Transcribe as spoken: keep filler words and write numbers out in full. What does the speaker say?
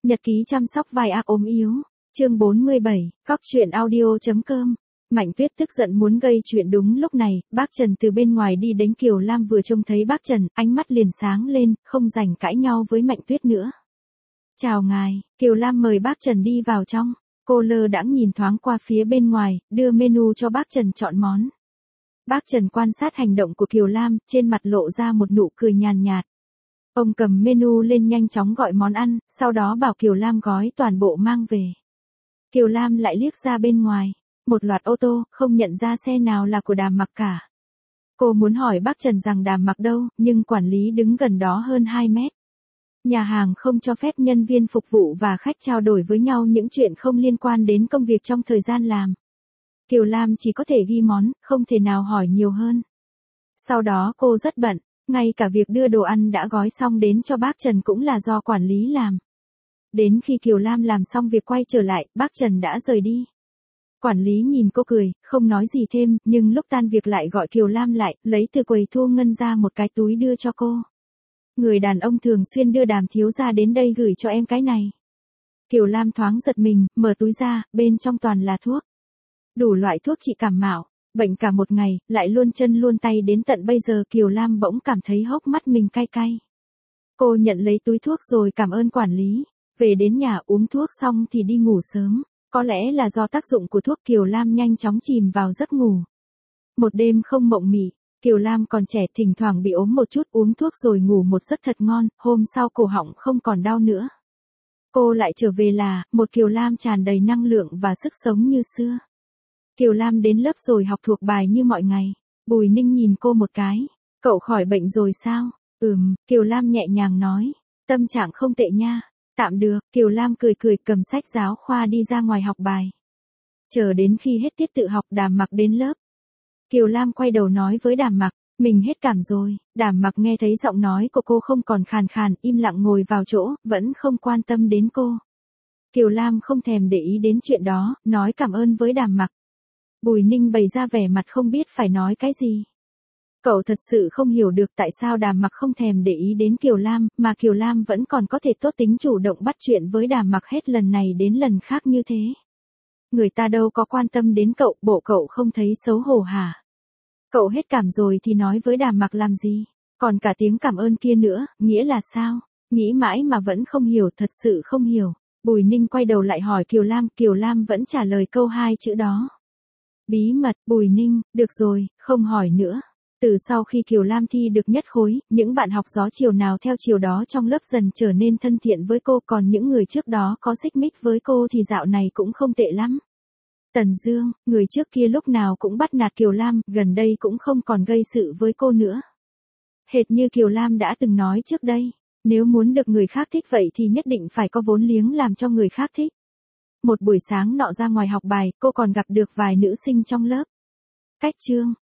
Nhật ký chăm sóc vai ác ốm yếu. Chương bốn mươi bảy, cóc truyện audio chấm com. Mạnh Tuyết tức giận muốn gây chuyện đúng lúc này, bác Trần từ bên ngoài đi đến Kiều Lam vừa trông thấy bác Trần, ánh mắt liền sáng lên, không rảnh cãi nhau với Mạnh Tuyết nữa. Chào ngài, Kiều Lam mời bác Trần đi vào trong. Cô lơ đãng nhìn thoáng qua phía bên ngoài, đưa menu cho bác Trần chọn món. Bác Trần quan sát hành động của Kiều Lam, trên mặt lộ ra một nụ cười nhàn nhạt. Ông cầm menu lên nhanh chóng gọi món ăn, sau đó bảo Kiều Lam gói toàn bộ mang về. Kiều Lam lại liếc ra bên ngoài, một loạt ô tô, không nhận ra xe nào là của Đàm Mặc cả. Cô muốn hỏi bác Trần rằng Đàm Mặc đâu, nhưng quản lý đứng gần đó hơn hai mét. Nhà hàng không cho phép nhân viên phục vụ và khách trao đổi với nhau những chuyện không liên quan đến công việc trong thời gian làm. Kiều Lam chỉ có thể ghi món, không thể nào hỏi nhiều hơn. Sau đó cô rất bận, ngay cả việc đưa đồ ăn đã gói xong đến cho bác Trần cũng là do quản lý làm. Đến khi Kiều Lam làm xong việc quay trở lại, bác Trần đã rời đi. Quản lý nhìn cô cười, không nói gì thêm, nhưng lúc tan việc lại gọi Kiều Lam lại, lấy từ quầy thu ngân ra một cái túi đưa cho cô. Người đàn ông thường xuyên đưa Đàm thiếu gia đến đây gửi cho em cái này. Kiều Lam thoáng giật mình, mở túi ra, bên trong toàn là thuốc. Đủ loại thuốc trị cảm mạo, bệnh cả một ngày, lại luôn chân luôn tay đến tận bây giờ Kiều Lam bỗng cảm thấy hốc mắt mình cay cay. Cô nhận lấy túi thuốc rồi cảm ơn quản lý. Về đến nhà uống thuốc xong thì đi ngủ sớm. Có lẽ là do tác dụng của thuốc Kiều Lam nhanh chóng chìm vào giấc ngủ. Một đêm không mộng mị, Kiều Lam còn trẻ thỉnh thoảng bị ốm một chút uống thuốc rồi ngủ một giấc thật ngon, hôm sau cổ họng không còn đau nữa. Cô lại trở về là, một Kiều Lam tràn đầy năng lượng và sức sống như xưa. Kiều Lam đến lớp rồi học thuộc bài như mọi ngày. Bùi Ninh nhìn cô một cái. Cậu khỏi bệnh rồi sao? Ừm, Kiều Lam nhẹ nhàng nói. Tâm trạng không tệ nha. Tạm được, Kiều Lam cười cười cầm sách giáo khoa đi ra ngoài học bài. Chờ đến khi hết tiết tự học Đàm Mặc đến lớp. Kiều Lam quay đầu nói với Đàm Mặc, mình hết cảm rồi. Đàm Mặc nghe thấy giọng nói của cô không còn khàn khàn, im lặng ngồi vào chỗ, vẫn không quan tâm đến cô. Kiều Lam không thèm để ý đến chuyện đó, nói cảm ơn với Đàm Mặc. Bùi Ninh bày ra vẻ mặt không biết phải nói cái gì. Cậu thật sự không hiểu được tại sao Đàm Mặc không thèm để ý đến Kiều Lam, mà Kiều Lam vẫn còn có thể tốt tính chủ động bắt chuyện với Đàm Mặc hết lần này đến lần khác như thế. Người ta đâu có quan tâm đến cậu, bộ cậu không thấy xấu hổ hả? Cậu hết cảm rồi thì nói với Đàm Mặc làm gì? Còn cả tiếng cảm ơn kia nữa, nghĩa là sao? Nghĩ mãi mà vẫn không hiểu, thật sự không hiểu. Bùi Ninh quay đầu lại hỏi Kiều Lam, Kiều Lam vẫn trả lời câu hai chữ đó. Bí mật, Bùi Ninh, được rồi, không hỏi nữa. Từ sau khi Kiều Lam thi được nhất khối, những bạn học gió chiều nào theo chiều đó trong lớp dần trở nên thân thiện với cô, còn những người trước đó có xích mích với cô thì dạo này cũng không tệ lắm. Tần Dương, người trước kia lúc nào cũng bắt nạt Kiều Lam, gần đây cũng không còn gây sự với cô nữa. Hệt như Kiều Lam đã từng nói trước đây, nếu muốn được người khác thích vậy thì nhất định phải có vốn liếng làm cho người khác thích. Một buổi sáng nọ ra ngoài học bài, cô còn gặp được vài nữ sinh trong lớp. Cách chương